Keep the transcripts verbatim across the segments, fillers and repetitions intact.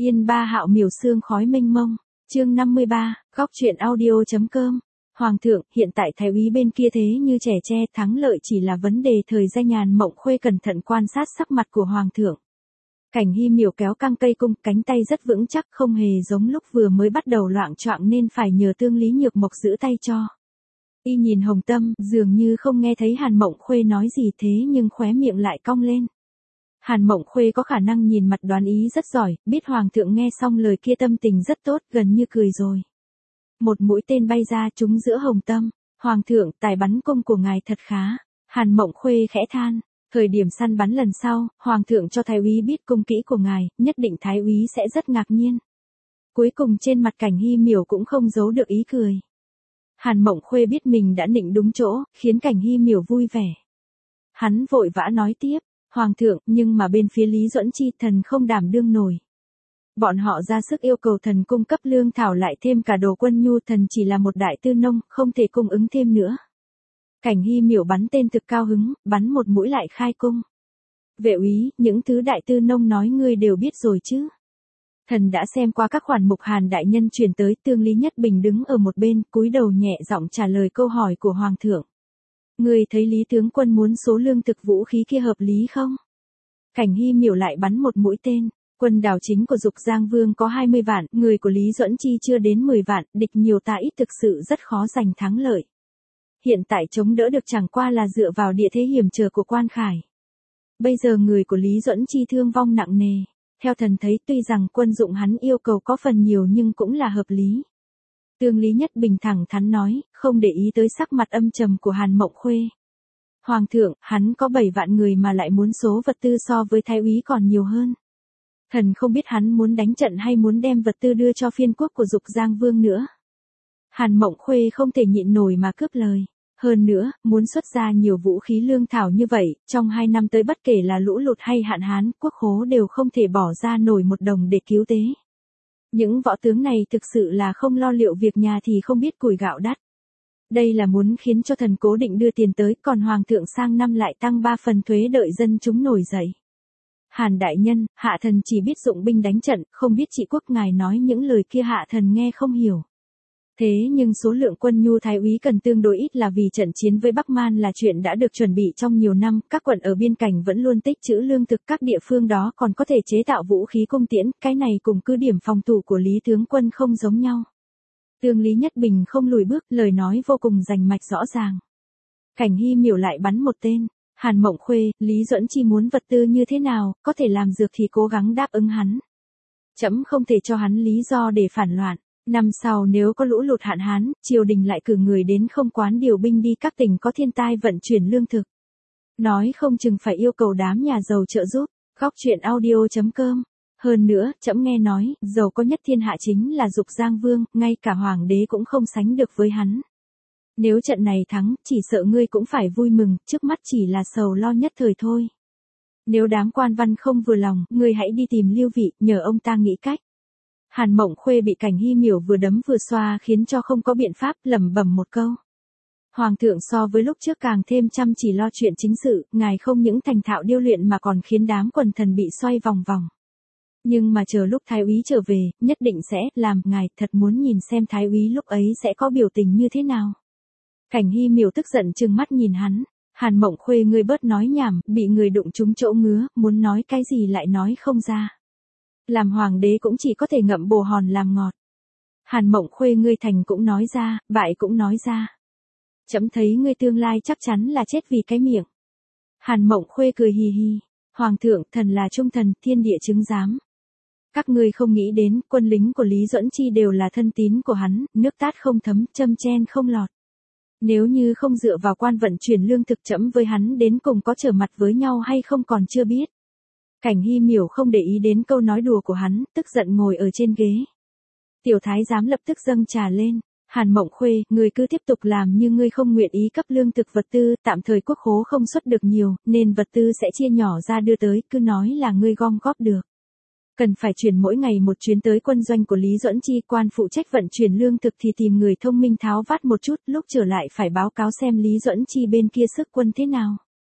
Yên ba hạo miểu sương khói mênh mông. Chương năm mươi ba, góc truyện audio.com. Hoàng thượng, hiện tại thái úy bên kia thế như trẻ tre, thắng lợi chỉ là vấn đề thời gian. Nhàn Mộng Khuê cẩn thận quan sát sắc mặt của hoàng thượng. Cảnh Hy miểu kéo căng cây cung, cánh tay rất vững chắc, không hề giống lúc vừa mới bắt đầu loạng choạng nên phải nhờ Tương Lý Nhược Mộc giữ tay cho. Y nhìn Hồng Tâm, dường như không nghe thấy Hàn Mộng Khuê nói gì, thế nhưng khóe miệng lại cong lên. Hàn Mộng Khuê có khả năng nhìn mặt đoán ý rất giỏi, biết hoàng thượng nghe xong lời kia tâm tình rất tốt, gần như cười rồi. Một mũi tên bay ra trúng giữa Hồng Tâm. Hoàng thượng, tài bắn cung của ngài thật khá. Hàn Mộng Khuê khẽ than. Thời điểm săn bắn lần sau, hoàng thượng cho thái úy biết cung kỹ của ngài, nhất định thái úy sẽ rất ngạc nhiên. Cuối cùng trên mặt Cảnh Hy miểu cũng không giấu được ý cười. Hàn Mộng Khuê biết mình đã nịnh đúng chỗ, khiến Cảnh Hy miểu vui vẻ. Hắn vội vã nói tiếp. Hoàng thượng, nhưng mà bên phía Lý Duẫn Chi thần không đảm đương nổi. Bọn họ ra sức yêu cầu thần cung cấp lương thảo lại thêm cả đồ quân nhu, thần chỉ là một đại tư nông, không thể cung ứng thêm nữa. Cảnh Hy miểu bắn tên thực cao hứng, bắn một mũi lại khai cung. Vệ úy, những thứ đại tư nông nói ngươi đều biết rồi chứ. Thần đã xem qua các khoản mục Hàn đại nhân truyền tới. Tương Lý Nhất Bình đứng ở một bên, cúi đầu nhẹ giọng trả lời câu hỏi của hoàng thượng. Ngươi thấy Lý tướng quân muốn số lương thực vũ khí kia hợp lý không? Cảnh Hy miểu lại bắn một mũi tên. Quân đảo chính của Dục Giang Vương có hai mươi vạn, người của Lý Duẫn Chi chưa đến mười vạn, địch nhiều ta ít, thực sự rất khó giành thắng lợi. Hiện tại chống đỡ được chẳng qua là dựa vào địa thế hiểm trở của Quan Khải. Bây giờ người của Lý Duẫn Chi thương vong nặng nề. Theo thần thấy tuy rằng quân dụng hắn yêu cầu có phần nhiều nhưng cũng là hợp lý. Tương Lý Nhất Bình thẳng thắn nói, không để ý tới sắc mặt âm trầm của Hàn Mộng Khuê. Hoàng thượng, hắn có bảy vạn người mà lại muốn số vật tư so với thái úy còn nhiều hơn. Thần không biết hắn muốn đánh trận hay muốn đem vật tư đưa cho phiên quốc của Dục Giang Vương nữa. Hàn Mộng Khuê không thể nhịn nổi mà cướp lời. Hơn nữa, muốn xuất ra nhiều vũ khí lương thảo như vậy, trong hai năm tới bất kể là lũ lụt hay hạn hán, quốc khố đều không thể bỏ ra nổi một đồng để cứu tế. Những võ tướng này thực sự là không lo liệu việc nhà thì không biết củi gạo đắt. Đây là muốn khiến cho thần cố định đưa tiền tới, còn hoàng thượng sang năm lại tăng ba phần thuế đợi dân chúng nổi dậy. Hàn đại nhân, hạ thần chỉ biết dụng binh đánh trận, không biết trị quốc ngài nói những lời kia hạ thần nghe không hiểu. Thế nhưng số lượng quân nhu thái úy cần tương đối ít là vì trận chiến với Bắc Man là chuyện đã được chuẩn bị trong nhiều năm, các quận ở biên cảnh vẫn luôn tích trữ lương thực, các địa phương đó còn có thể chế tạo vũ khí cung tiễn, cái này cùng cứ điểm phòng thủ của Lý tướng quân không giống nhau. Tương Lý Nhất Bình không lùi bước, lời nói vô cùng rành mạch rõ ràng. Cảnh Hy miểu lại bắn một tên. Hàn Mộng Khuê, Lý Duẫn Chi muốn vật tư như thế nào, có thể làm dược thì cố gắng đáp ứng hắn. Trẫm không thể cho hắn lý do để phản loạn. Năm sau nếu có lũ lụt hạn hán, triều đình lại cử người đến không quán điều binh đi các tỉnh có thiên tai vận chuyển lương thực. Nói không chừng phải yêu cầu đám nhà giàu trợ giúp. Góc truyện audio.com. Hơn nữa, trẫm nghe nói, giàu có nhất thiên hạ chính là Dục Giang Vương, ngay cả hoàng đế cũng không sánh được với hắn. Nếu trận này thắng, chỉ sợ ngươi cũng phải vui mừng, trước mắt chỉ là sầu lo nhất thời thôi. Nếu đám quan văn không vừa lòng, ngươi hãy đi tìm Lưu Vị, nhờ ông ta nghĩ cách. Hàn Mộng Khuê bị Cảnh Hy miểu vừa đấm vừa xoa khiến cho không có biện pháp, lẩm bẩm một câu. Hoàng thượng so với lúc trước càng thêm chăm chỉ lo chuyện chính sự, ngài không những thành thạo điêu luyện mà còn khiến đám quần thần bị xoay vòng vòng. Nhưng mà chờ lúc thái úy trở về, nhất định sẽ làm, ngài thật muốn nhìn xem thái úy lúc ấy sẽ có biểu tình như thế nào. Cảnh Hy miểu tức giận trừng mắt nhìn hắn. Hàn Mộng Khuê ngươi bớt nói nhảm, bị người đụng trúng chỗ ngứa, muốn nói cái gì lại nói không ra. Làm hoàng đế cũng chỉ có thể ngậm bồ hòn làm ngọt. Hàn Mộng Khuê ngươi thành cũng nói ra, bại cũng nói ra. Trẫm thấy ngươi tương lai chắc chắn là chết vì cái miệng. Hàn Mộng Khuê cười hì hì. Hoàng thượng, thần là trung thần, thiên địa chứng giám. Các ngươi không nghĩ đến, quân lính của Lý Duẫn Chi đều là thân tín của hắn, nước tát không thấm, châm chen không lọt. Nếu như không dựa vào quan vận chuyển lương thực, trẫm với hắn đến cùng có trở mặt với nhau hay không còn chưa biết. Cảnh Hy miểu không để ý đến câu nói đùa của hắn, tức giận ngồi ở trên ghế. Tiểu thái giám lập tức dâng trà lên. Hàn Mộng Khuê, ngươi cứ tiếp tục làm như ngươi không nguyện ý cấp lương thực vật tư, tạm thời quốc khố không xuất được nhiều, nên vật tư sẽ chia nhỏ ra đưa tới, cứ nói là ngươi gom góp được. Cần phải chuyển mỗi ngày một chuyến tới quân doanh của Lý Duẫn Chi, quan phụ trách vận chuyển lương thực thì tìm người thông minh tháo vát một chút, lúc trở lại phải báo cáo xem Lý Duẫn Chi bên kia sức quân thế nào.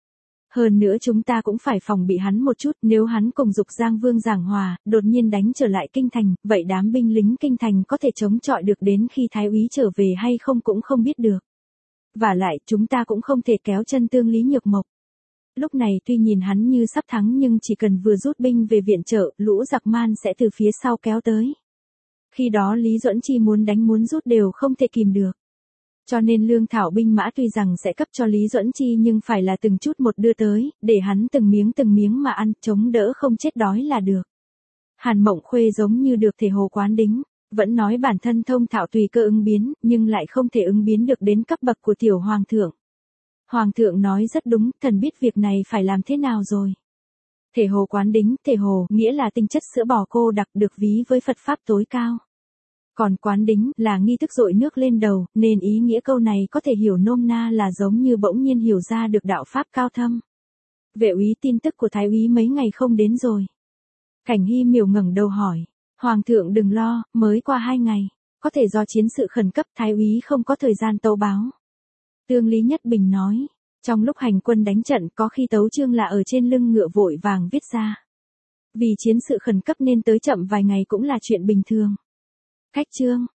Hơn nữa chúng ta cũng phải phòng bị hắn một chút, nếu hắn cùng Dục Giang Vương giảng hòa, đột nhiên đánh trở lại kinh thành, vậy đám binh lính kinh thành có thể chống chọi được đến khi thái úy trở về hay không cũng không biết được. Và lại, chúng ta cũng không thể kéo chân tương Lý Nhược Mộc. Lúc này tuy nhìn hắn như sắp thắng nhưng chỉ cần vừa rút binh về viện trợ, lũ giặc man sẽ từ phía sau kéo tới. Khi đó Lý Duẫn Chi muốn đánh muốn rút đều không thể kìm được. Cho nên lương thảo binh mã tuy rằng sẽ cấp cho Lý Duẫn Chi nhưng phải là từng chút một đưa tới, để hắn từng miếng từng miếng mà ăn, chống đỡ không chết đói là được. Hàn Mộng Khuê giống như được thể hồ quán đính, vẫn nói bản thân thông thạo tùy cơ ứng biến, nhưng lại không thể ứng biến được đến cấp bậc của tiểu hoàng thượng. Hoàng thượng nói rất đúng, thần biết việc này phải làm thế nào rồi. Thể hồ quán đính, thể hồ, nghĩa là tinh chất sữa bò cô đặc được ví với Phật Pháp tối cao. Còn quán đính là nghi thức dội nước lên đầu, nên ý nghĩa câu này có thể hiểu nôm na là giống như bỗng nhiên hiểu ra được đạo Pháp cao thâm. Vệ úy tin tức của thái úy mấy ngày không đến rồi. Cảnh Hy Miểu ngẩng đầu hỏi. Hoàng thượng đừng lo, mới qua hai ngày. Có thể do chiến sự khẩn cấp thái úy không có thời gian tấu báo. Tương Lý Nhất Bình nói. Trong lúc hành quân đánh trận có khi tấu chương là ở trên lưng ngựa vội vàng viết ra. Vì chiến sự khẩn cấp nên tới chậm vài ngày cũng là chuyện bình thường. Cách chương.